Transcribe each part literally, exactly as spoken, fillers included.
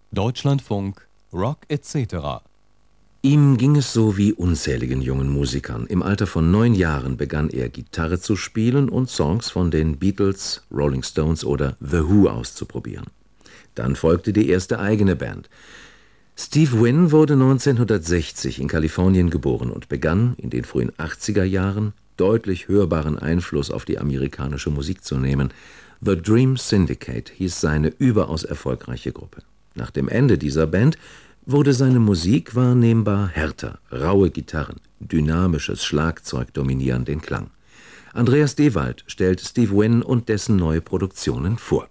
Deutschlandfunk Rock et cetera. Ihm ging es so wie unzähligen jungen Musikern. Im Alter von neun Jahren begann er Gitarre zu spielen und Songs von den Beatles, Rolling Stones oder The Who auszuprobieren. Dann folgte die erste eigene Band. Steve Wynn wurde neunzehnhundertsechzig in Kalifornien geboren und begann in den frühen achtziger Jahren deutlich hörbaren Einfluss auf die amerikanische Musik zu nehmen. The Dream Syndicate hieß seine überaus erfolgreiche Gruppe. Nach dem Ende dieser Band wurde seine Musik wahrnehmbar härter, raue Gitarren, dynamisches Schlagzeug dominieren den Klang. Andreas Dewald stellt Steve Wynn und dessen neue Produktionen vor.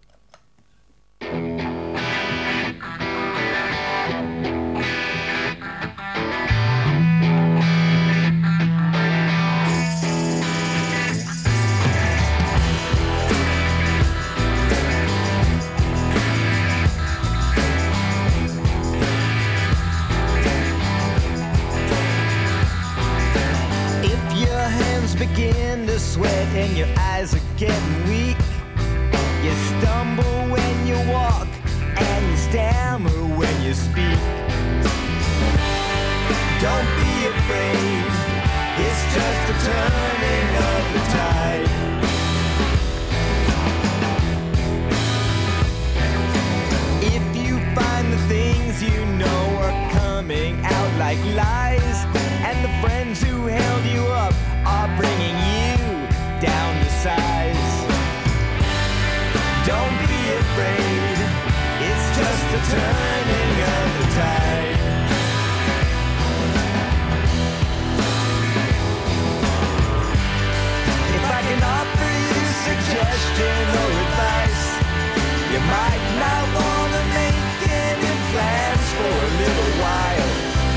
Begin to sweat and your eyes are getting weak. You stumble when you walk and you stammer when you speak. Don't be afraid, it's just the turning of the tide. If you find the things you know are coming out like lies, and the friends who held you up are bringing you down to size. Don't be afraid, it's just the turning of the tide. If I can offer you suggestion or advice, you might not want to make any plans for a little while.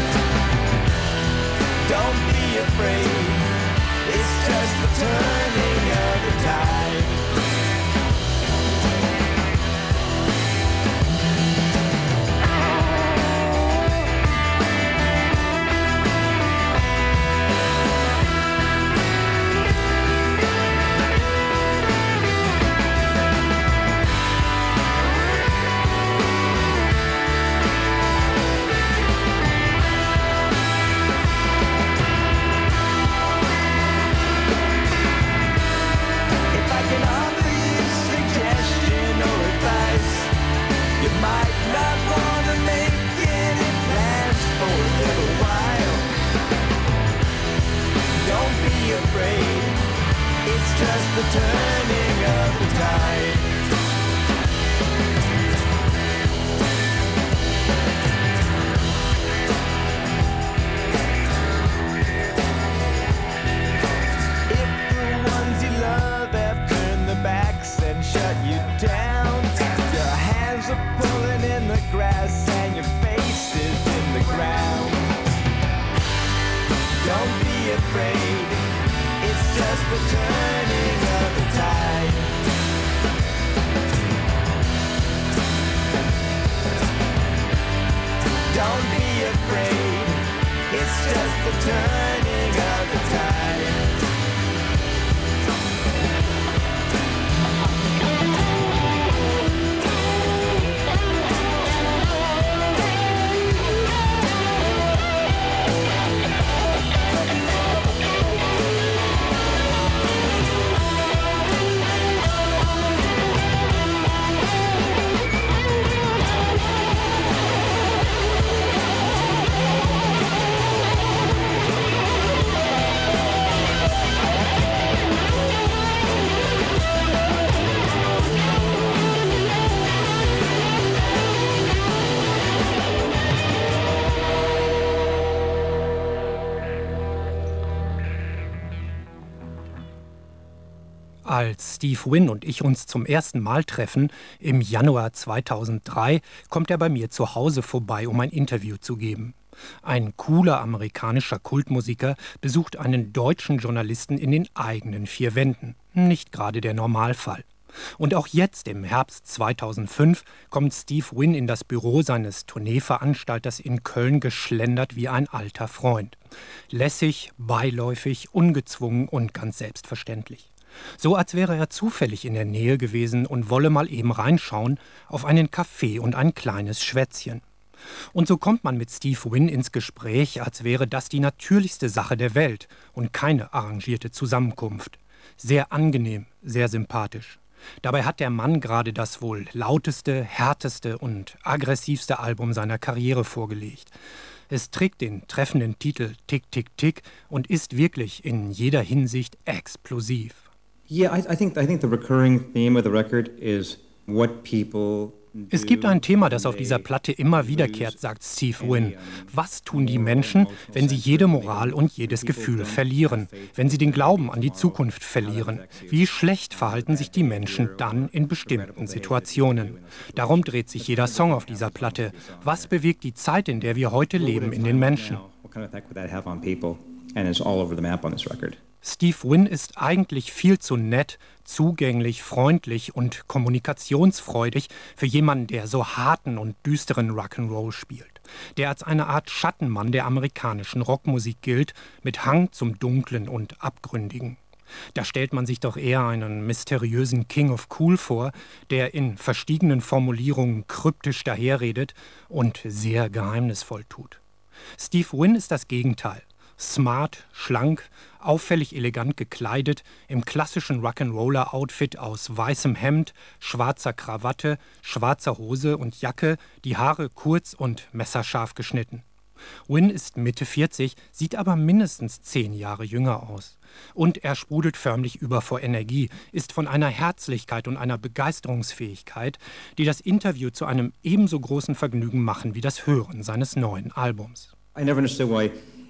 Don't be afraid, it's just the turning of the tide. Just the turning of the tide. If the ones you love have turned their backs and shut you down, your hands are pulling in the grass and your face is in the ground. Don't be afraid, it's just the turning of the tide. Don't be afraid, it's just the turning of the tide. Als Steve Wynn und ich uns zum ersten Mal treffen, im Januar zweitausenddrei, kommt er bei mir zu Hause vorbei, um ein Interview zu geben. Ein cooler amerikanischer Kultmusiker besucht einen deutschen Journalisten in den eigenen vier Wänden. Nicht gerade der Normalfall. Und auch jetzt, im Herbst zweitausendfünf, kommt Steve Wynn in das Büro seines Tourneeveranstalters in Köln geschlendert wie ein alter Freund. Lässig, beiläufig, ungezwungen und ganz selbstverständlich. So als wäre er zufällig in der Nähe gewesen und wolle mal eben reinschauen auf einen Kaffee und ein kleines Schwätzchen. Und so kommt man mit Steve Wynn ins Gespräch, als wäre das die natürlichste Sache der Welt und keine arrangierte Zusammenkunft. Sehr angenehm, sehr sympathisch. Dabei hat der Mann gerade das wohl lauteste, härteste und aggressivste Album seiner Karriere vorgelegt. Es trägt den treffenden Titel Tick, Tick, Tick und ist wirklich in jeder Hinsicht explosiv. Yeah, I, I think I think the recurring theme of the record is what people. Es gibt ein Thema, das auf dieser Platte immer wiederkehrt, sagt Steve Wynn. Was tun die Menschen, wenn sie jede Moral und jedes Gefühl verlieren? Wenn sie den Glauben an die Zukunft verlieren? Wie schlecht verhalten sich die Menschen dann in bestimmten Situationen? Darum dreht sich jeder Song auf dieser Platte. Was bewegt die Zeit, in der wir heute leben, in den Menschen? Steve Wynn ist eigentlich viel zu nett, zugänglich, freundlich und kommunikationsfreudig für jemanden, der so harten und düsteren Rock'n'Roll spielt. Der als eine Art Schattenmann der amerikanischen Rockmusik gilt, mit Hang zum Dunklen und Abgründigen. Da stellt man sich doch eher einen mysteriösen King of Cool vor, der in verstiegenen Formulierungen kryptisch daherredet und sehr geheimnisvoll tut. Steve Wynn ist das Gegenteil. Smart, schlank, auffällig elegant gekleidet, im klassischen Rock'n'Roller-Outfit aus weißem Hemd, schwarzer Krawatte, schwarzer Hose und Jacke, die Haare kurz und messerscharf geschnitten. Wynn ist Mitte vierzig, sieht aber mindestens zehn Jahre jünger aus. Und er sprudelt förmlich über vor Energie, ist von einer Herzlichkeit und einer Begeisterungsfähigkeit, die das Interview zu einem ebenso großen Vergnügen machen wie das Hören seines neuen Albums. I never understood why.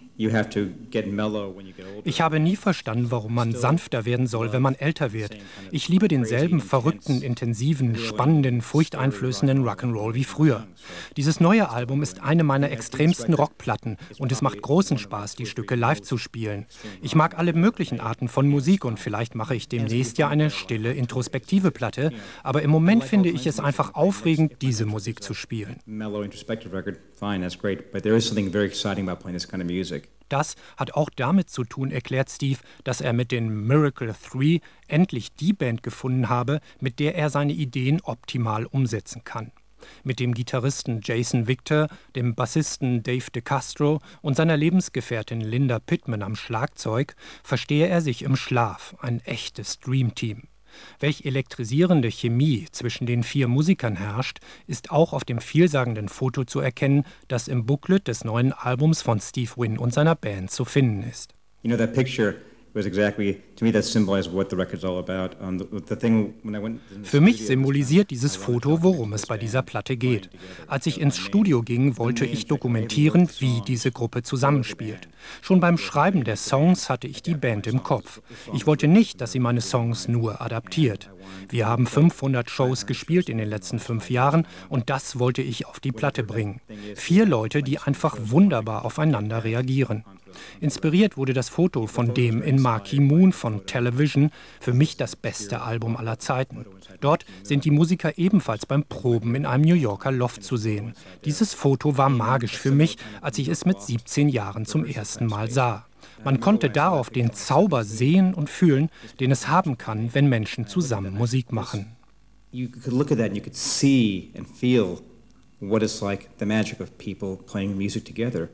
Ich habe nie verstanden, warum man sanfter werden soll, wenn man älter wird. Ich liebe denselben verrückten, intensiven, spannenden, furchteinflößenden Rock'n'Roll wie früher. Dieses neue Album ist eine meiner extremsten Rockplatten und es macht großen Spaß, die Stücke live zu spielen. Ich mag alle möglichen Arten von Musik und vielleicht mache ich demnächst ja eine stille, introspektive Platte, aber im Moment finde ich es einfach aufregend, diese Musik zu spielen. Das hat auch damit zu tun, erklärt Steve, dass er mit den Miracle drei endlich die Band gefunden habe, mit der er seine Ideen optimal umsetzen kann. Mit dem Gitarristen Jason Victor, dem Bassisten Dave DeCastro und seiner Lebensgefährtin Linda Pittman am Schlagzeug verstehe er sich im Schlaf, ein echtes Dreamteam. Welch elektrisierende Chemie zwischen den vier Musikern herrscht, ist auch auf dem vielsagenden Foto zu erkennen, das im Booklet des neuen Albums von Steve Wynn und seiner Band zu finden ist. You know, that picture was exactly, to me that symbolized what the record's all about. Um, the, the thing, when I went in the Für mich studio, symbolisiert dieses Foto, worum es bei dieser Platte geht. Als ich ins Studio ging, wollte ich dokumentieren, wie diese Gruppe zusammenspielt. Schon beim Schreiben der Songs hatte ich die Band im Kopf. Ich wollte nicht, dass sie meine Songs nur adaptiert. Wir haben fünfhundert Shows gespielt in den letzten fünf Jahren und das wollte ich auf die Platte bringen. Vier Leute, die einfach wunderbar aufeinander reagieren. Inspiriert wurde das Foto von dem in Marquee Moon von Television, für mich das beste Album aller Zeiten. Dort sind die Musiker ebenfalls beim Proben in einem New Yorker Loft zu sehen. Dieses Foto war magisch für mich, als ich es mit siebzehn Jahren zum ersten Mal sah. Man konnte darauf den Zauber sehen und fühlen, den es haben kann, wenn Menschen zusammen Musik machen. You could look at that and you could see and feel what it's like, the magic of people playing music together.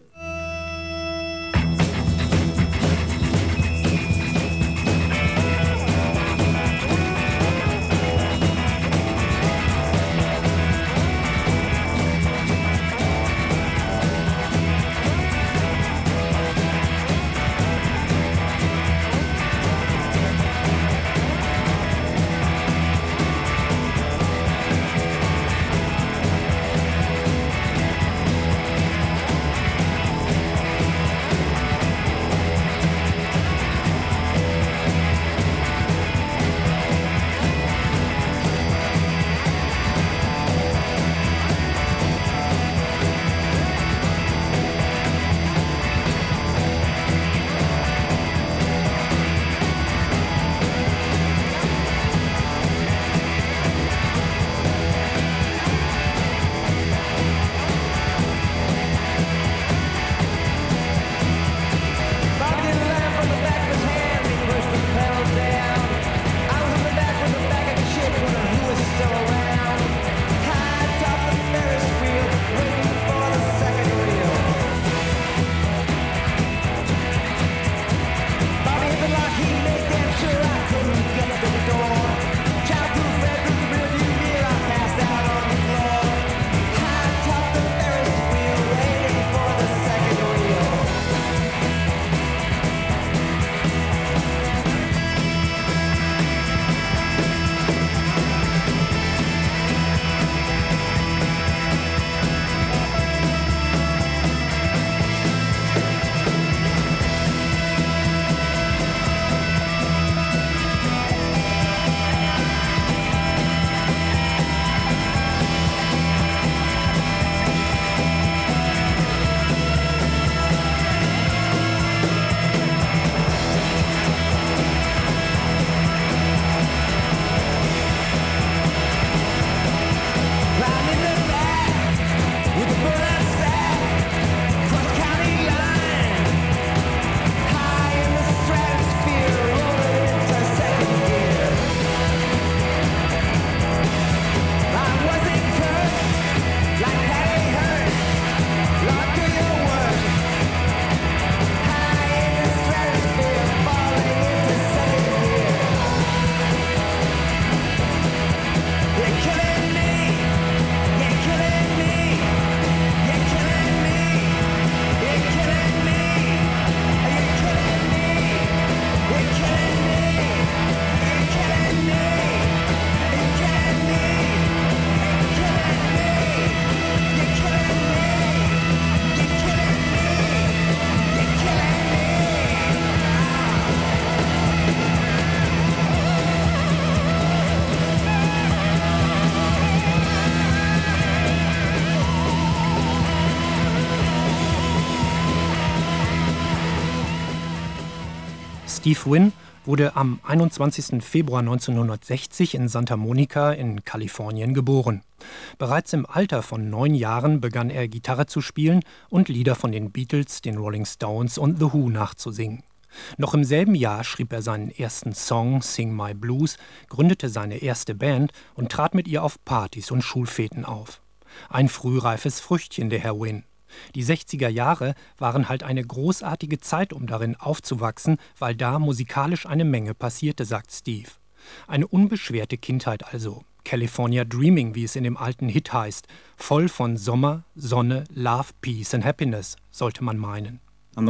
Steve Wynn wurde am einundzwanzigsten Februar neunzehnhundertsechzig in Santa Monica in Kalifornien geboren. Bereits im Alter von neun Jahren begann er Gitarre zu spielen und Lieder von den Beatles, den Rolling Stones und The Who nachzusingen. Noch im selben Jahr schrieb er seinen ersten Song Sing My Blues, gründete seine erste Band und trat mit ihr auf Partys und Schulfeten auf. Ein frühreifes Früchtchen, der Herr Wynn. Die sechziger Jahre waren halt eine großartige Zeit, um darin aufzuwachsen, weil da musikalisch eine Menge passierte, sagt Steve. Eine unbeschwerte Kindheit also. California Dreaming, wie es in dem alten Hit heißt. Voll von Sommer, Sonne, Love, Peace and Happiness, sollte man meinen.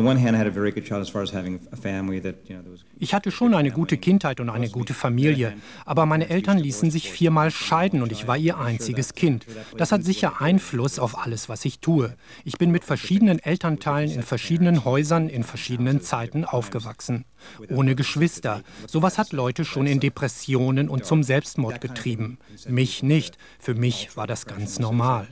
Ich hatte schon eine gute Kindheit und eine gute Familie, aber meine Eltern ließen sich viermal scheiden und ich war ihr einziges Kind. Das hat sicher Einfluss auf alles, was ich tue. Ich bin mit verschiedenen Elternteilen in verschiedenen Häusern in verschiedenen Zeiten aufgewachsen. Ohne Geschwister. Sowas hat Leute schon in Depressionen und zum Selbstmord getrieben. Mich nicht. Für mich war das ganz normal.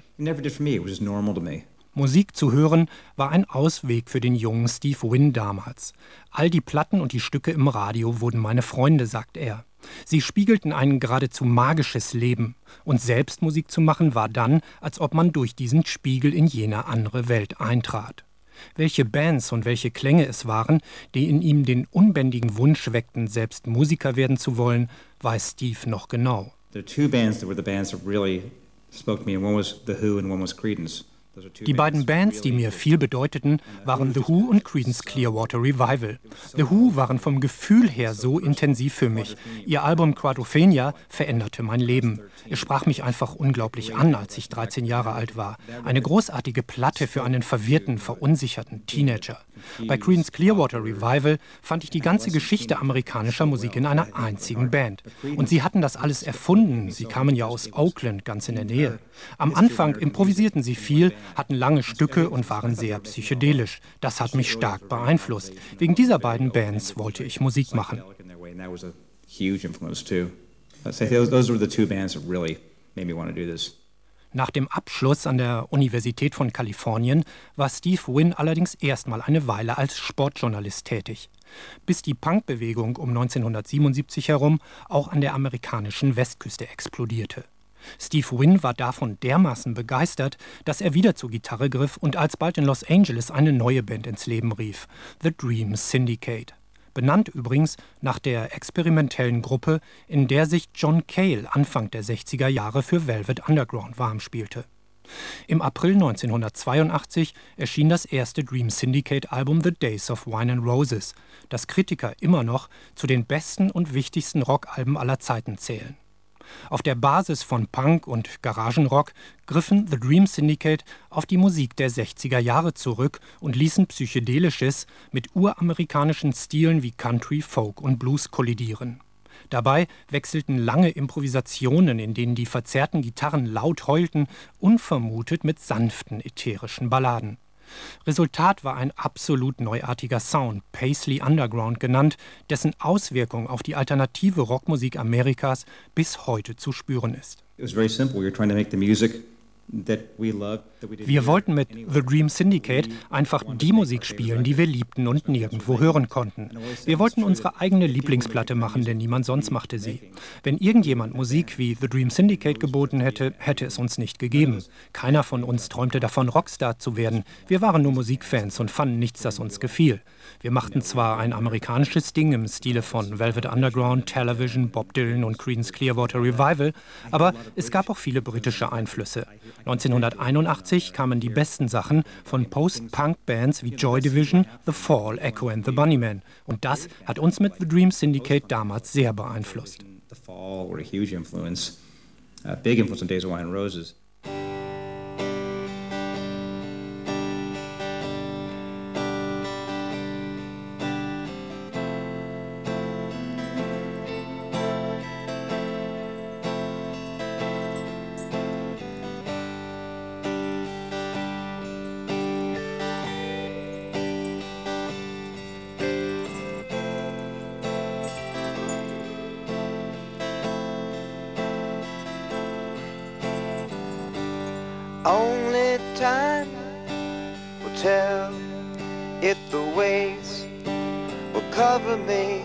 Musik zu hören war ein Ausweg für den jungen Steve Wynn damals. All die Platten und die Stücke im Radio wurden meine Freunde, sagt er. Sie spiegelten ein geradezu magisches Leben. Und selbst Musik zu machen war dann, als ob man durch diesen Spiegel in jene andere Welt eintrat. Welche Bands und welche Klänge es waren, die in ihm den unbändigen Wunsch weckten, selbst Musiker werden zu wollen, weiß Steve noch genau. There are two bands that were the bands that really spoke to me, and one was The Who and one was Creedence. Die beiden Bands, die mir viel bedeuteten, waren The Who und Creedence Clearwater Revival. The Who waren vom Gefühl her so intensiv für mich. Ihr Album Quadrophenia veränderte mein Leben. Es sprach mich einfach unglaublich an, als ich dreizehn Jahre alt war. Eine großartige Platte für einen verwirrten, verunsicherten Teenager. Bei Creedence Clearwater Revival fand ich die ganze Geschichte amerikanischer Musik in einer einzigen Band. Und sie hatten das alles erfunden. Sie kamen ja aus Oakland, ganz in der Nähe. Am Anfang improvisierten sie viel, hatten lange Stücke und waren sehr psychedelisch. Das hat mich stark beeinflusst. Wegen dieser beiden Bands wollte ich Musik machen. Nach dem Abschluss an der Universität von Kalifornien war Steve Wynn allerdings erstmal eine Weile als Sportjournalist tätig. Bis die Punkbewegung um neunzehnhundertsiebenundsiebzig herum auch an der amerikanischen Westküste explodierte. Steve Wynn war davon dermaßen begeistert, dass er wieder zur Gitarre griff und alsbald in Los Angeles eine neue Band ins Leben rief, The Dream Syndicate. Benannt übrigens nach der experimentellen Gruppe, in der sich John Cale Anfang der sechziger Jahre für Velvet Underground warm spielte. Im April neunzehnhundertzweiundachtzig erschien das erste Dream Syndicate-Album The Days of Wine and Roses, das Kritiker immer noch zu den besten und wichtigsten Rockalben aller Zeiten zählen. Auf der Basis von Punk und Garagenrock griffen The Dream Syndicate auf die Musik der sechziger Jahre zurück und ließen Psychedelisches mit uramerikanischen Stilen wie Country, Folk und Blues kollidieren. Dabei wechselten lange Improvisationen, in denen die verzerrten Gitarren laut heulten, unvermutet mit sanften, ätherischen Balladen. Resultat war ein absolut neuartiger Sound, Paisley Underground genannt, dessen Auswirkung auf die alternative Rockmusik Amerikas bis heute zu spüren ist. Wir wollten mit The Dream Syndicate einfach die Musik spielen, die wir liebten und nirgendwo hören konnten. Wir wollten unsere eigene Lieblingsplatte machen, denn niemand sonst machte sie. Wenn irgendjemand Musik wie The Dream Syndicate geboten hätte, hätte es uns nicht gegeben. Keiner von uns träumte davon, Rockstar zu werden. Wir waren nur Musikfans und fanden nichts, das uns gefiel. Wir machten zwar ein amerikanisches Ding im Stile von Velvet Underground, Television, Bob Dylan und Creedence Clearwater Revival, aber es gab auch viele britische Einflüsse. neunzehnhunderteinundachtzig kamen die besten Sachen von Post-Punk-Bands wie Joy Division, The Fall, Echo and the Bunnymen. Und das hat uns mit The Dream Syndicate damals sehr beeinflusst. The Fall were a huge influence, a big influence on Days of Wine and Roses. Only time will tell if the waves will cover me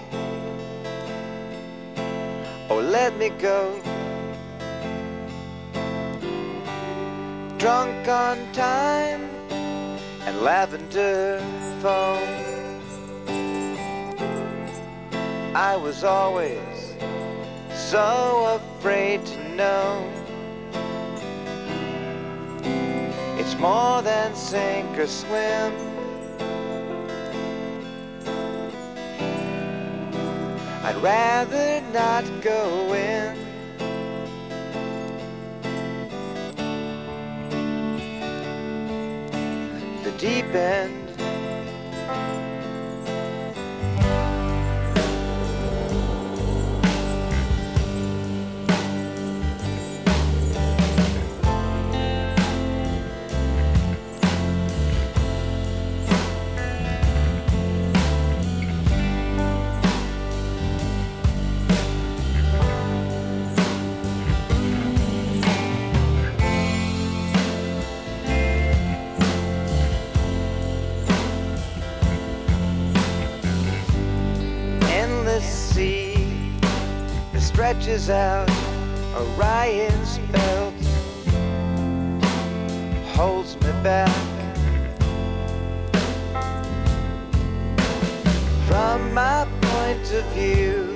or let me go. Drunk on time and lavender foam, I was always so afraid to know. It's more than sink or swim. I'd rather not go in. The deep end. Stretches out Orion's belt, holds me back from my point of view.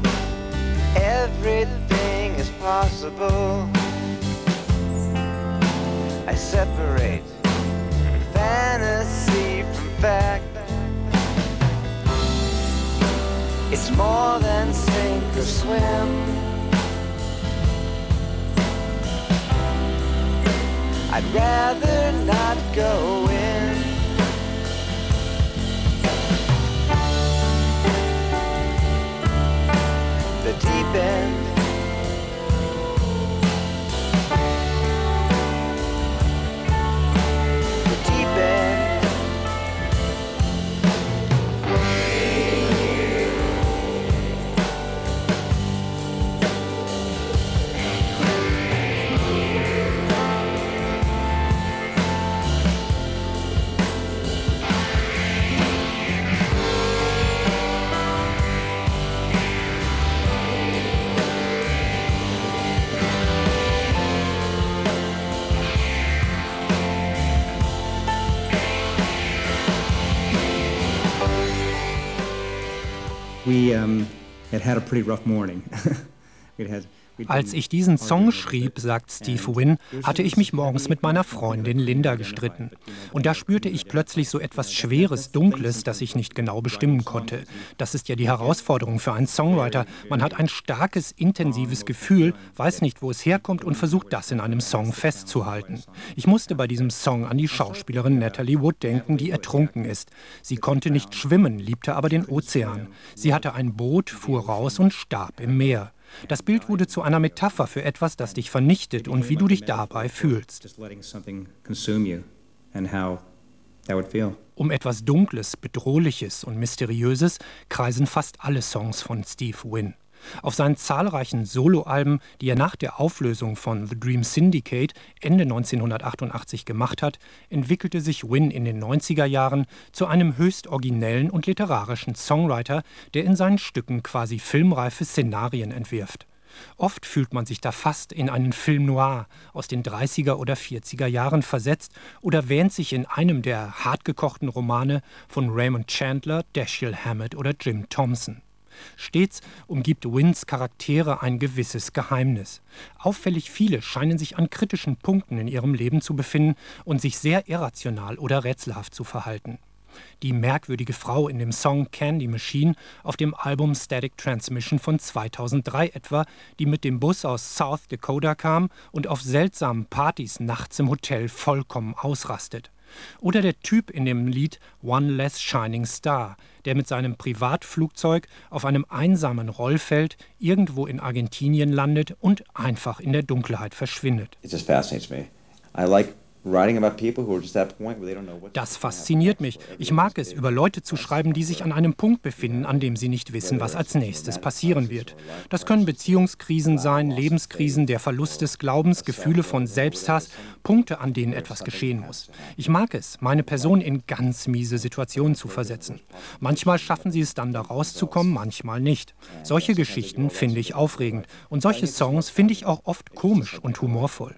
Everything is possible. I separate fantasy from fact. It's more than sink or swim. I'd rather not go in. The deep end. The deep end. We um, had had a pretty rough morning. We'd had Als ich diesen Song schrieb, sagt Steve Wynn, hatte ich mich morgens mit meiner Freundin Linda gestritten. Und da spürte ich plötzlich so etwas Schweres, Dunkles, das ich nicht genau bestimmen konnte. Das ist ja die Herausforderung für einen Songwriter. Man hat ein starkes, intensives Gefühl, weiß nicht, wo es herkommt und versucht, das in einem Song festzuhalten. Ich musste bei diesem Song an die Schauspielerin Natalie Wood denken, die ertrunken ist. Sie konnte nicht schwimmen, liebte aber den Ozean. Sie hatte ein Boot, fuhr raus und starb im Meer. Das Bild wurde zu einer Metapher für etwas, das dich vernichtet und wie du dich dabei fühlst. Um etwas Dunkles, Bedrohliches und Mysteriöses kreisen fast alle Songs von Steve Wynn. Auf seinen zahlreichen Soloalben, die er nach der Auflösung von The Dream Syndicate Ende neunzehnhundertachtundachtzig gemacht hat, entwickelte sich Wynn in den neunziger Jahren zu einem höchst originellen und literarischen Songwriter, der in seinen Stücken quasi filmreife Szenarien entwirft. Oft fühlt man sich da fast in einen Film noir aus den dreißiger oder vierziger Jahren versetzt oder wähnt sich in einem der hartgekochten Romane von Raymond Chandler, Dashiell Hammett oder Jim Thompson. Stets umgibt Wynns Charaktere ein gewisses Geheimnis. Auffällig viele scheinen sich an kritischen Punkten in ihrem Leben zu befinden und sich sehr irrational oder rätselhaft zu verhalten. Die merkwürdige Frau in dem Song Candy Machine auf dem Album Static Transmission von zweitausenddrei etwa, die mit dem Bus aus South Dakota kam und auf seltsamen Partys nachts im Hotel vollkommen ausrastet. Oder der Typ in dem Lied One Less Shining Star, der mit seinem Privatflugzeug auf einem einsamen Rollfeld irgendwo in Argentinien landet und einfach in der Dunkelheit verschwindet. It just fascinates me. I like Das fasziniert mich. Ich mag es, über Leute zu schreiben, die sich an einem Punkt befinden, an dem sie nicht wissen, was als nächstes passieren wird. Das können Beziehungskrisen sein, Lebenskrisen, der Verlust des Glaubens, Gefühle von Selbsthass, Punkte, an denen etwas geschehen muss. Ich mag es, meine Person in ganz miese Situationen zu versetzen. Manchmal schaffen sie es dann, da rauszukommen, manchmal nicht. Solche Geschichten finde ich aufregend. Und solche Songs finde ich auch oft komisch und humorvoll.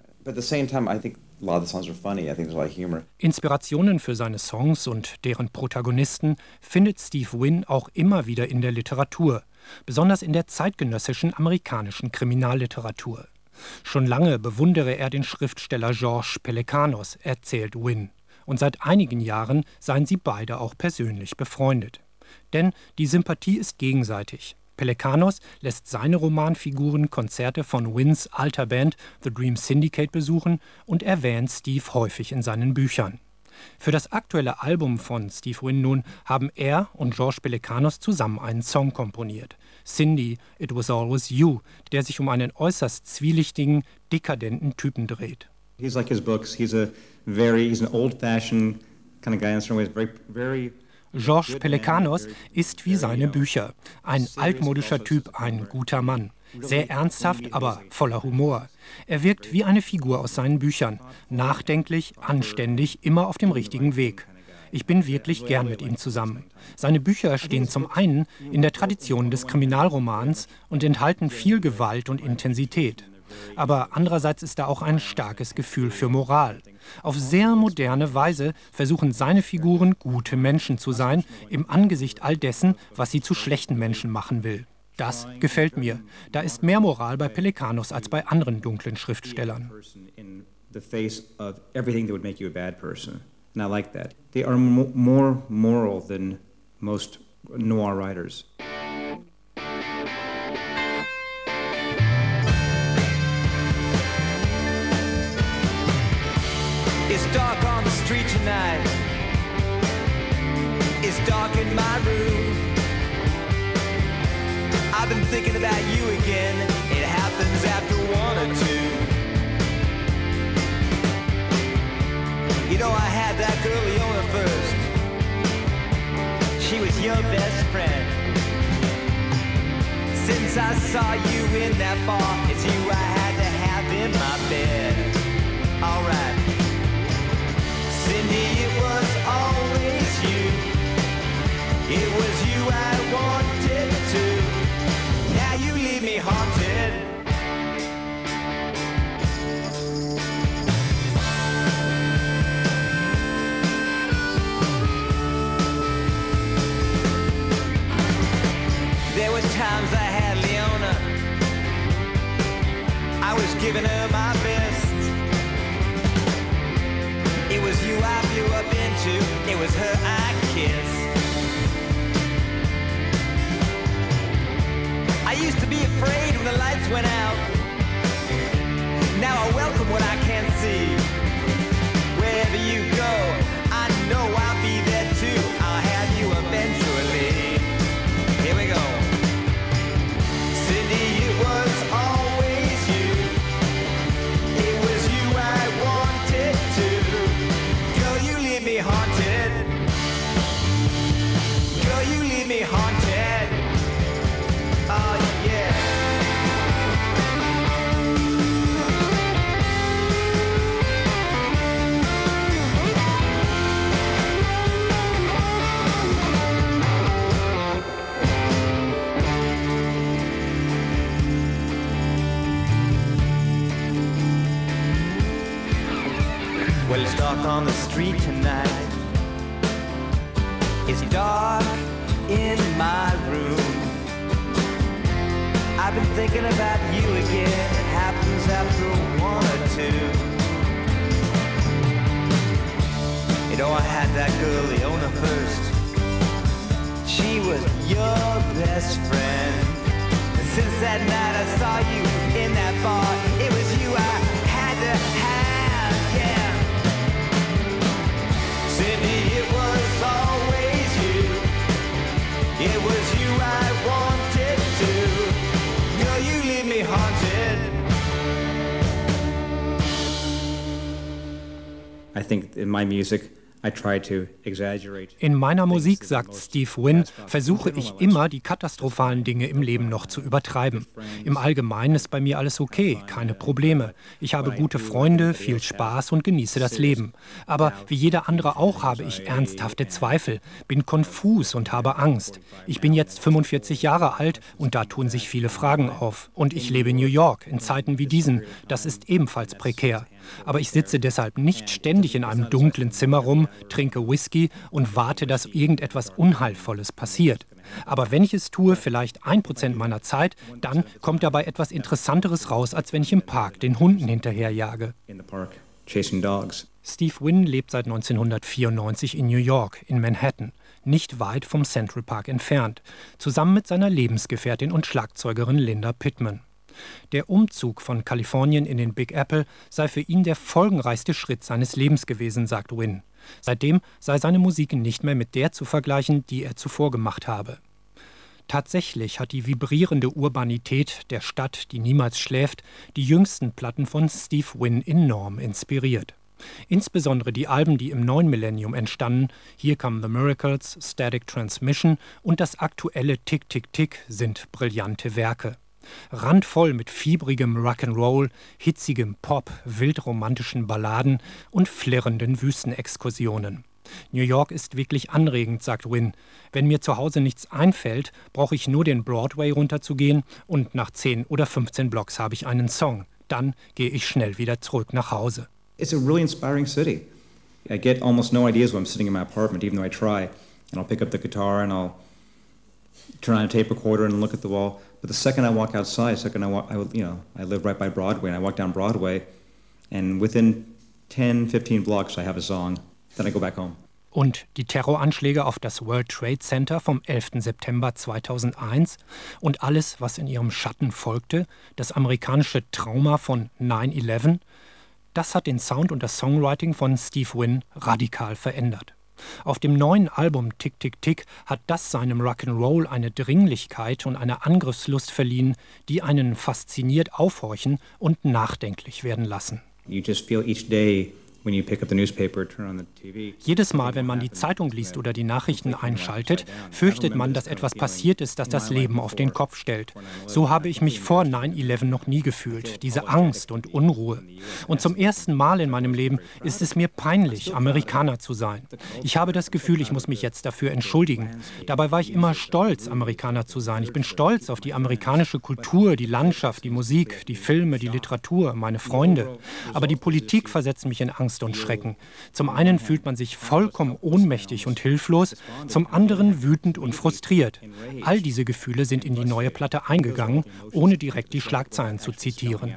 Inspirationen für seine Songs und deren Protagonisten findet Steve Wynn auch immer wieder in der Literatur, besonders in der zeitgenössischen amerikanischen Kriminalliteratur. Schon lange bewundere er den Schriftsteller George Pelecanos, erzählt Wynn. Und seit einigen Jahren seien sie beide auch persönlich befreundet. Denn die Sympathie ist gegenseitig. Pelecanos lässt seine Romanfiguren Konzerte von Wynns alter Band The Dream Syndicate besuchen und erwähnt Steve häufig in seinen Büchern. Für das aktuelle Album von Steve Wynn nun haben er und George Pelecanos zusammen einen Song komponiert. Cindy, It Was Always You, der sich um einen äußerst zwielichtigen, dekadenten Typen dreht. He's like his books. He's a very, he's an old-fashioned kind of guy in some ways, very, very George Pelecanos ist wie seine Bücher. Ein altmodischer Typ, ein guter Mann. Sehr ernsthaft, aber voller Humor. Er wirkt wie eine Figur aus seinen Büchern. Nachdenklich, anständig, immer auf dem richtigen Weg. Ich bin wirklich gern mit ihm zusammen. Seine Bücher stehen zum einen in der Tradition des Kriminalromans und enthalten viel Gewalt und Intensität. Aber andererseits ist da auch ein starkes Gefühl für Moral. Auf sehr moderne Weise versuchen seine Figuren, gute Menschen zu sein, im Angesicht all dessen, was sie zu schlechten Menschen machen will. Das gefällt mir. Da ist mehr Moral bei Pelecanos als bei anderen dunklen Schriftstellern. They are more moral than most noir writers. It's dark on the street tonight. It's dark in my room. I've been thinking about you again. It happens after one or two. You know I had that girl Leona first. She was your best friend. Since I saw you in that bar, it's you I had to have in my bed. Alright. Cindy, it was always you. It was you I wanted to. Now you leave me haunted. There were times I had Leona. I was giving her my best. It was you I blew up into, it was her I kissed. I used to be afraid when the lights went out. Now I welcome what I can't see. Wherever you go, I know I'll be there too. I'll have you eventually. Here we go. Cindy, it was always you. It was you I wanted to. Girl, you leave me haunted. Girl, you leave me haunted. Oh yeah. Well, it's dark on the street tonight. It's dark in my room. I've been thinking about you again. It happens after one or two. You know I had that girl Leona first. She was your best friend. And since that night I saw you in that bar, it was you I had to have, yeah. Cindy, it was always you. It was you I wanted to. Girl, you leave me haunted. I think in my music I try to exaggerate. In meiner Musik, sagt Steve Wynn, versuche ich immer, die katastrophalen Dinge im Leben noch zu übertreiben. Im Allgemeinen ist bei mir alles okay, keine Probleme. Ich habe gute Freunde, viel Spaß und genieße das Leben. Aber wie jeder andere auch habe ich ernsthafte Zweifel, bin konfus und habe Angst. Ich bin jetzt fünfundvierzig Jahre alt und da tun sich viele Fragen auf. Und ich lebe in New York, in Zeiten wie diesen. Das ist ebenfalls prekär. Aber ich sitze deshalb nicht ständig in einem dunklen Zimmer rum, trinke Whisky und warte, dass irgendetwas Unheilvolles passiert. Aber wenn ich es tue, vielleicht ein Prozent meiner Zeit, dann kommt dabei etwas Interessanteres raus, als wenn ich im Park den Hunden hinterherjage. Steve Wynn lebt seit neunzehnhundertvierundneunzig in New York, in Manhattan, nicht weit vom Central Park entfernt, zusammen mit seiner Lebensgefährtin und Schlagzeugerin Linda Pittman. Der Umzug von Kalifornien in den Big Apple sei für ihn der folgenreichste Schritt seines Lebens gewesen, sagt Wynn. Seitdem sei seine Musik nicht mehr mit der zu vergleichen, die er zuvor gemacht habe. Tatsächlich hat die vibrierende Urbanität der Stadt, die niemals schläft, die jüngsten Platten von Steve Wynn enorm inspiriert. Insbesondere die Alben, die im neuen Millennium entstanden, Here Come the Miracles, Static Transmission und das aktuelle Tick, Tick, Tick sind brillante Werke. Randvoll mit fiebrigem Rock'n'Roll, hitzigem Pop, wildromantischen Balladen und flirrenden Wüstenexkursionen. New York ist wirklich anregend, sagt Wynn. Wenn mir zu Hause nichts einfällt, brauche ich nur den Broadway runterzugehen und nach zehn oder fünfzehn Blocks habe ich einen Song. Dann gehe ich schnell wieder zurück nach Hause. It's a really inspiring city. I get almost no ideas when I'm sitting in my apartment, even though I try. And I'll pick up the guitar and I'll turn on a tape recorder and look at the wall. But the second I walk outside, the second I walk, I, you know, I live right by Broadway, and I walk down Broadway, and within ten, fifteen blocks I have a song. Then I go back home. Und die Terroranschläge auf das World Trade Center vom elften September zweitausendeins und alles, was in ihrem Schatten folgte, das amerikanische Trauma von nine eleven, das hat den Sound und das Songwriting von Steve Wynn radikal verändert. Auf dem neuen Album Tick, Tick, Tick hat das seinem Rock'n'Roll eine Dringlichkeit und eine Angriffslust verliehen, die einen fasziniert aufhorchen und nachdenklich werden lassen. You just feel each day when you pick up the newspaper, turn on the T V. Jedes Mal, wenn man die Zeitung liest oder die Nachrichten einschaltet, fürchtet man, dass etwas passiert ist, das das Leben auf den Kopf stellt. So habe ich mich vor nine eleven noch nie gefühlt, diese Angst und Unruhe. Und zum ersten Mal in meinem Leben ist es mir peinlich, Amerikaner zu sein. Ich habe das Gefühl, ich muss mich jetzt dafür entschuldigen. Dabei war ich immer stolz, Amerikaner zu sein. Ich bin stolz auf die amerikanische Kultur, die Landschaft, die Musik, die Filme, die Literatur, meine Freunde. Aber die Politik versetzt mich in Angst und Schrecken. Zum einen fühlt man sich vollkommen ohnmächtig und hilflos, zum anderen wütend und frustriert. All diese Gefühle sind in die neue Platte eingegangen, ohne direkt die Schlagzeilen zu zitieren.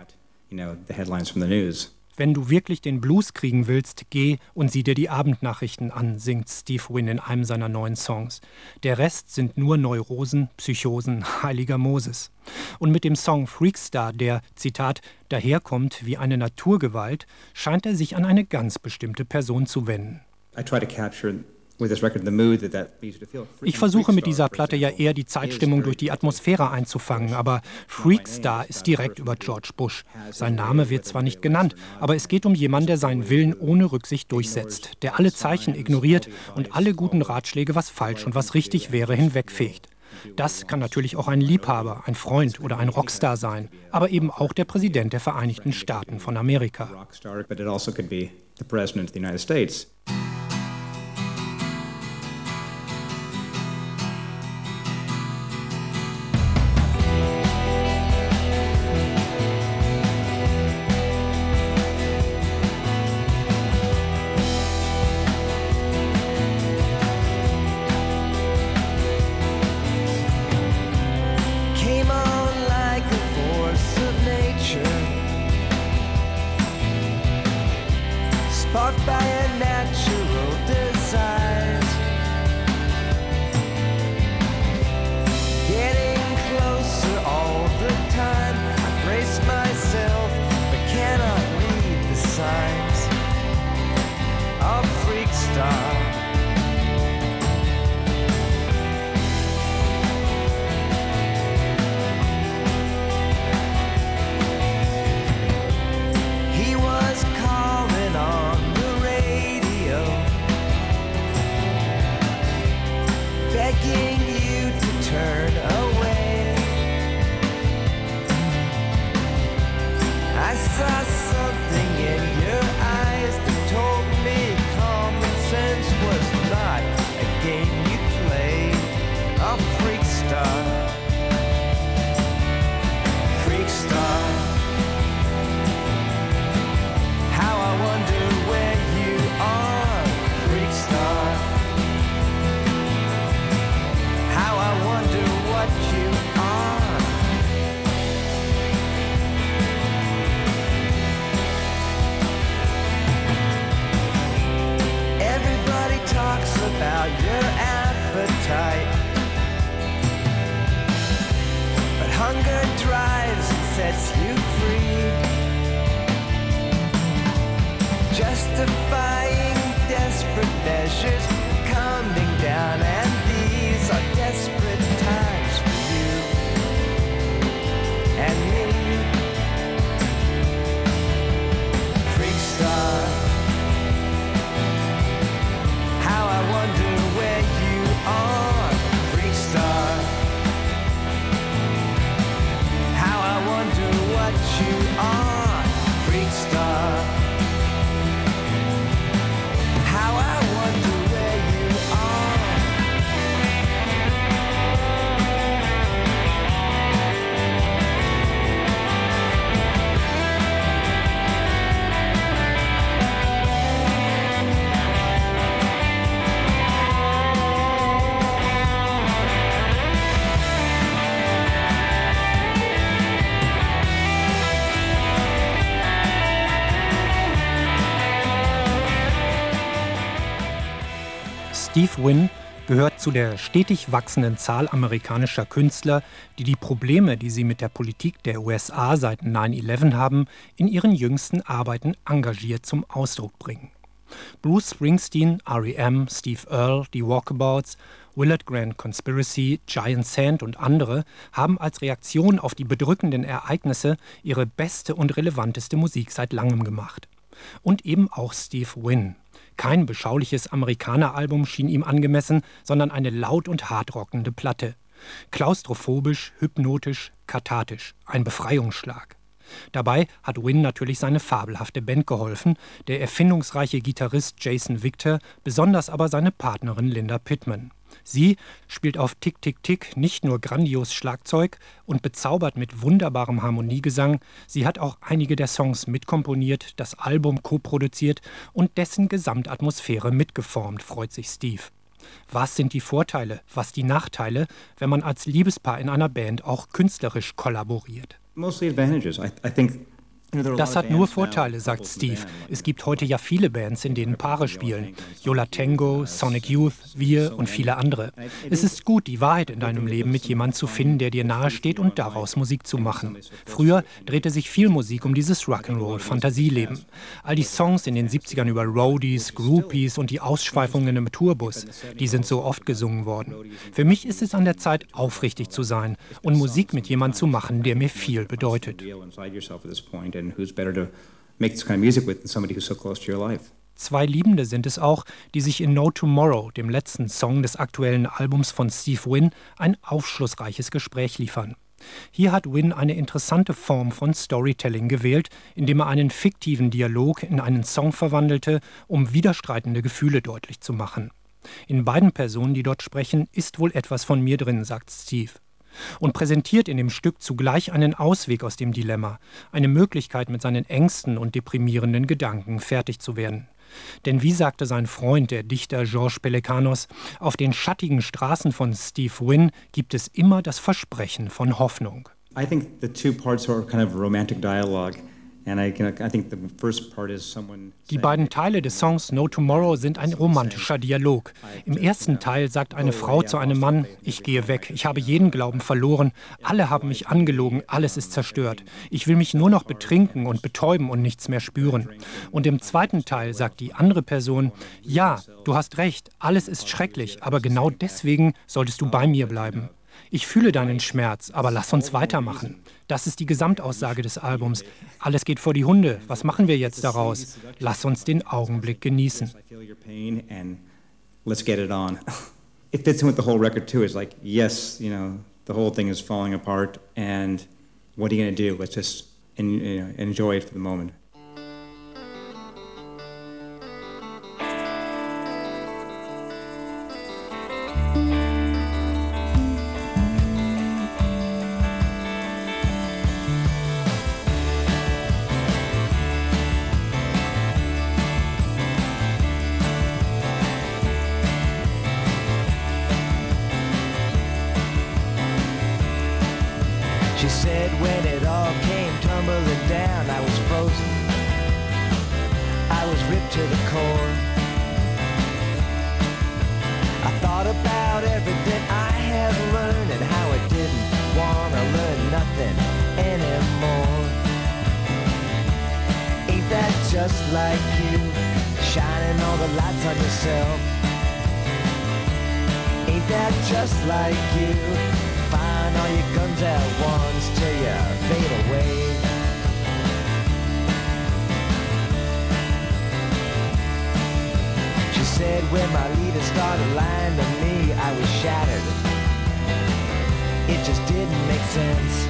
Wenn du wirklich den Blues kriegen willst, geh und sieh dir die Abendnachrichten an, singt Steve Wynn in einem seiner neuen Songs. Der Rest sind nur Neurosen, Psychosen, heiliger Moses. Und mit dem Song Freakstar, der, Zitat, daherkommt wie eine Naturgewalt, scheint er sich an eine ganz bestimmte Person zu wenden. I try to capture with this record the mood that that leads you to feel. Ich versuche mit dieser Platte ja eher die Zeitstimmung durch die Atmosphäre einzufangen, aber Freakstar ist direkt über George Bush. Sein Name wird zwar nicht genannt, aber es geht um jemanden, der seinen Willen ohne Rücksicht durchsetzt, der alle Zeichen ignoriert und alle guten Ratschläge, was falsch und was richtig wäre, hinwegfegt. Das kann natürlich auch ein Liebhaber, ein Freund oder ein Rockstar sein, aber eben auch der Präsident der Vereinigten Staaten von Amerika. But it also could be the president of the United States. He was calling on the radio. appetite. But hunger drives and sets you free, justifying desperate measures coming down, and these are desperate times for you and me. Freak star, how I wonder where you are. Freak star, how I wonder what you are. Freak star, how I wonder where you are. Steve Wynn gehört zu der stetig wachsenden Zahl amerikanischer Künstler, die die Probleme, die sie mit der Politik der U S A seit neun elf haben, in ihren jüngsten Arbeiten engagiert zum Ausdruck bringen. Bruce Springsteen, R E M, Steve Earle, die Walkabouts, Willard Grant Conspiracy, Giant Sand und andere haben als Reaktion auf die bedrückenden Ereignisse ihre beste und relevanteste Musik seit langem gemacht. Und eben auch Steve Wynn. Kein beschauliches Amerikaner-Album schien ihm angemessen, sondern eine laut und hart rockende Platte. Klaustrophobisch, hypnotisch, kathartisch. Ein Befreiungsschlag. Dabei hat Wynn natürlich seine fabelhafte Band geholfen, der erfindungsreiche Gitarrist Jason Victor, besonders aber seine Partnerin Linda Pittman. Sie spielt auf Tick, Tick, Tick nicht nur grandios Schlagzeug und bezaubert mit wunderbarem Harmoniegesang, sie hat auch einige der Songs mitkomponiert, das Album co-produziert und dessen Gesamtatmosphäre mitgeformt, freut sich Steve. Was sind die Vorteile, was die Nachteile, wenn man als Liebespaar in einer Band auch künstlerisch kollaboriert? Mostly advantages. I, I think Das hat nur Vorteile, sagt Steve. Es gibt heute ja viele Bands, in denen Paare spielen. Yo La Tengo, Sonic Youth, wir und viele andere. Es ist gut, die Wahrheit in deinem Leben mit jemandem zu finden, der dir nahe steht und daraus Musik zu machen. Früher drehte sich viel Musik um dieses Rock'n'Roll-Fantasieleben. All die Songs in den siebzigern über Roadies, Groupies und die Ausschweifungen im Tourbus, die sind so oft gesungen worden. Für mich ist es an der Zeit, aufrichtig zu sein und Musik mit jemandem zu machen, der mir viel bedeutet. And who's better to make this kind of music with than somebody who's so close to your life. Zwei Liebende sind es auch, die sich in No Tomorrow, dem letzten Song des aktuellen Albums von Steve Wynn, ein aufschlussreiches Gespräch liefern. Hier hat Wynn eine interessante Form von Storytelling gewählt, indem er einen fiktiven Dialog in einen Song verwandelte, um widerstreitende Gefühle deutlich zu machen. In beiden Personen, die dort sprechen, ist wohl etwas von mir drin, sagt Steve. Und präsentiert in dem Stück zugleich einen Ausweg aus dem Dilemma, eine Möglichkeit, mit seinen Ängsten und deprimierenden Gedanken fertig zu werden. Denn wie sagte sein Freund, der Dichter Georges Pelecanos, auf den schattigen Straßen von Steve Wynn gibt es immer das Versprechen von Hoffnung. I think the two parts are kind of romantic dialogue. And I, I think the first part is someone Die beiden Teile des Songs No Tomorrow sind ein romantischer Dialog. Im ersten Teil sagt eine Frau zu einem Mann, ich gehe weg, ich habe jeden Glauben verloren, alle haben mich angelogen, alles ist zerstört. Ich will mich nur noch betrinken und betäuben und nichts mehr spüren. Und im zweiten Teil sagt die andere Person, ja, du hast recht, alles ist schrecklich, aber genau deswegen solltest du bei mir bleiben. Ich fühle deinen Schmerz, aber lass uns weitermachen. Das ist die Gesamtaussage des Albums. Alles geht vor die Hunde. Was machen wir jetzt daraus? Lass uns den Augenblick genießen. Let's get it on. It fits in with the whole record too. It's like, yes, you know, the whole thing is falling apart, and what are you going to do? Let's just en- you know, enjoy it for the moment. She said when it all came tumbling down, I was frozen, I was ripped to the core. I thought about every like you, shining all the lights on yourself. Ain't that just like you, firing all your guns at once till you fade away. She said when my leader started lying to me, I was shattered. It just didn't make sense.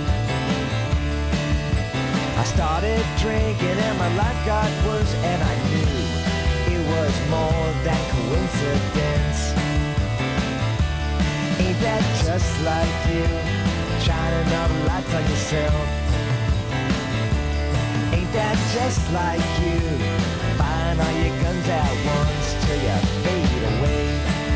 I started drinking and my life got worse, and I knew it was more than coincidence. Ain't that just like you, shining all the lights on yourself? Ain't that just like you, firing all your guns at once till you fade away?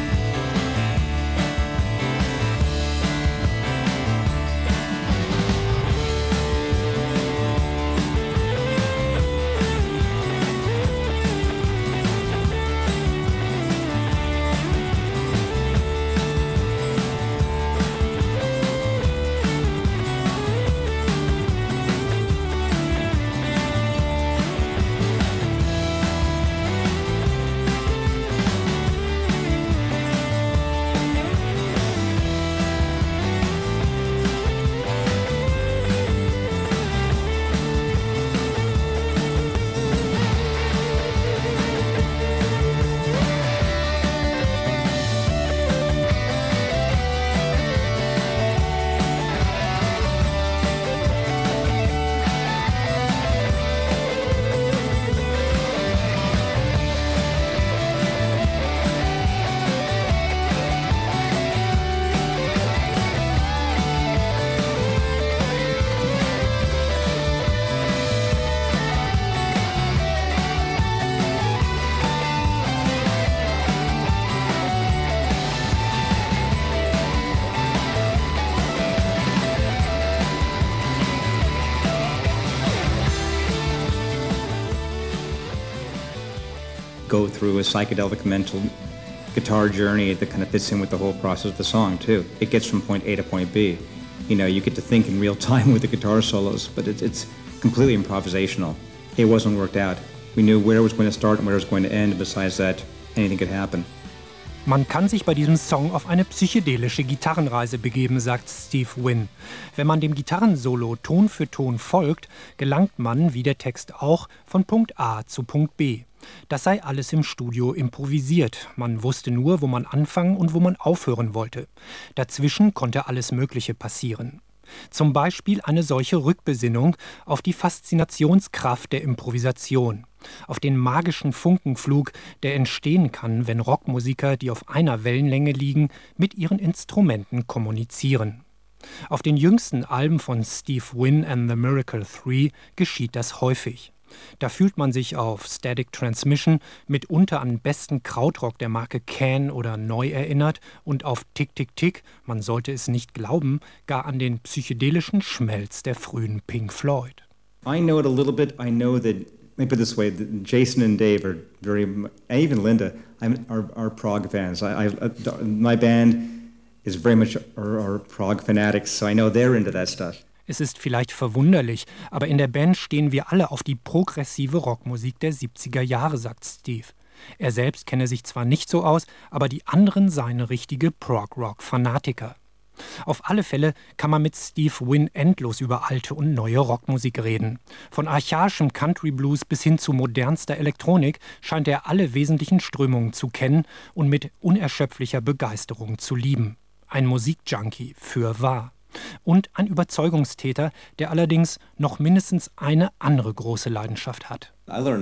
Go through a psychedelic mental guitar journey that kind of fits in with the whole process of the song too. It gets from point A to point B. You know, you get to think in real time with the guitar solos, but it, it's completely improvisational. It wasn't worked out. We knew where it was going to start and where it was going to end. Besides that, anything could happen. Man kann sich bei diesem Song auf eine psychedelische Gitarrenreise begeben, sagt Steve Wynn. Wenn man dem Gitarrensolo Ton für Ton folgt, gelangt man, wie der Text auch, von Punkt A zu Punkt B. Das sei alles im Studio improvisiert. Man wusste nur, wo man anfangen und wo man aufhören wollte. Dazwischen konnte alles Mögliche passieren. Zum Beispiel eine solche Rückbesinnung auf die Faszinationskraft der Improvisation, auf den magischen Funkenflug, der entstehen kann, wenn Rockmusiker, die auf einer Wellenlänge liegen, mit ihren Instrumenten kommunizieren. Auf den jüngsten Alben von Steve Wynn and the Miracle Three geschieht das häufig. Da fühlt man sich auf Static Transmission mitunter an besten Krautrock der Marke Can oder Neu erinnert und auf Tick Tick Tick, man sollte es nicht glauben, gar an den psychedelischen Schmelz der frühen Pink Floyd. I know it a little bit. I know that, let me put it this way, Jason and Dave are very, even Linda, I'm, are, are prog fans. I, I, my band is very much are, are prog fanatics, so I know they're into that stuff. Es ist vielleicht verwunderlich, aber in der Band stehen wir alle auf die progressive Rockmusik der siebziger Jahre, sagt Steve. Er selbst kenne sich zwar nicht so aus, aber die anderen seien richtige Prog-Rock-Fanatiker. Auf alle Fälle kann man mit Steve Wynn endlos über alte und neue Rockmusik reden. Von archaischem Country-Blues bis hin zu modernster Elektronik scheint er alle wesentlichen Strömungen zu kennen und mit unerschöpflicher Begeisterung zu lieben. Ein Musikjunkie fürwahr. Und ein Überzeugungstäter, der allerdings noch mindestens eine andere große Leidenschaft hat.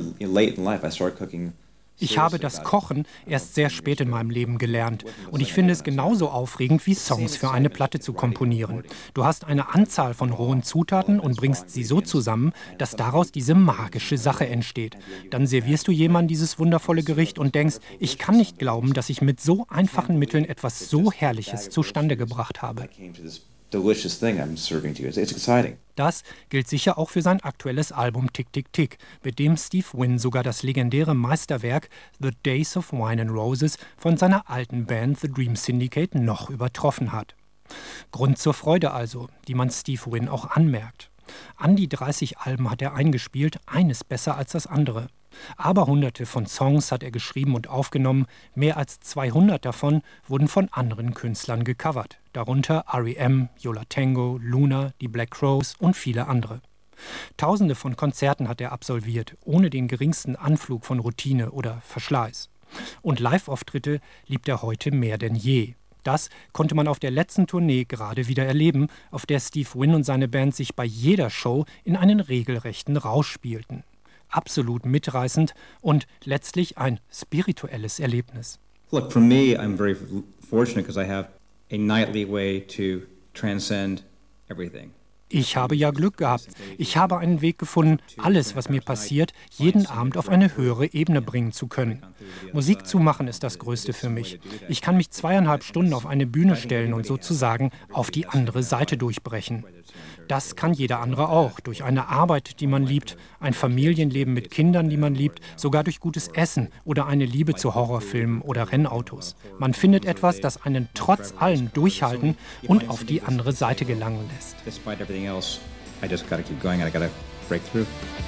Ich habe das Kochen erst sehr spät in meinem Leben gelernt und ich finde es genauso aufregend, wie Songs für eine Platte zu komponieren. Du hast eine Anzahl von rohen Zutaten und bringst sie so zusammen, dass daraus diese magische Sache entsteht. Dann servierst du jemandem dieses wundervolle Gericht und denkst, ich kann nicht glauben, dass ich mit so einfachen Mitteln etwas so Herrliches zustande gebracht habe. delicious thing I'm serving to you. It's, it's exciting. Das gilt sicher auch für sein aktuelles Album Tick Tick Tick, mit dem Steve Wynn sogar das legendäre Meisterwerk The Days of Wine and Roses von seiner alten Band The Dream Syndicate noch übertroffen hat. Grund zur Freude also, die man Steve Wynn auch anmerkt. An die dreißig Alben hat er eingespielt, eines besser als das andere. Aber hunderte von Songs hat er geschrieben und aufgenommen, mehr als zweihundert davon wurden von anderen Künstlern gecovert, darunter R E M, Yo La Tengo, Luna, die Black Crowes und viele andere. Tausende von Konzerten hat er absolviert, ohne den geringsten Anflug von Routine oder Verschleiß. Und Live-Auftritte liebt er heute mehr denn je. Das konnte man auf der letzten Tournee gerade wieder erleben, auf der Steve Wynn und seine Band sich bei jeder Show in einen regelrechten Rausch spielten. Absolut mitreißend und letztlich ein spirituelles Erlebnis. Look, for me, I'm very fortunate because I have a nightly way to transcend everything. Ich habe ja Glück gehabt. Ich habe einen Weg gefunden, alles, was mir passiert, jeden Abend auf eine höhere Ebene bringen zu können. Musik zu machen ist das Größte für mich. Ich kann mich zweieinhalb Stunden auf eine Bühne stellen und sozusagen auf die andere Seite durchbrechen. Das kann jeder andere auch, durch eine Arbeit, die man liebt, ein Familienleben mit Kindern, die man liebt, sogar durch gutes Essen oder eine Liebe zu Horrorfilmen oder Rennautos. Man findet etwas, das einen trotz allem durchhalten und auf die andere Seite gelangen lässt. Despite everything else, I just gotta keep going and I gotta break through.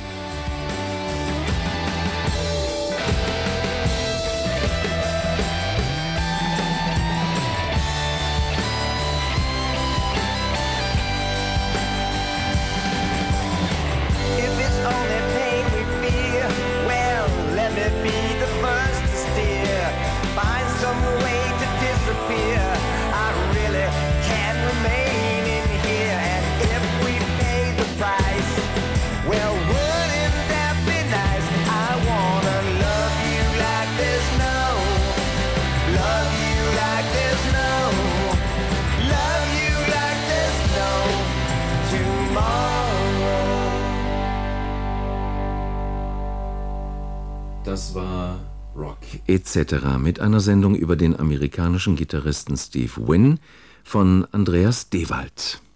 Das war Rock et cetera mit einer Sendung über den amerikanischen Gitarristen Steve Wynn von Andreas Dewald.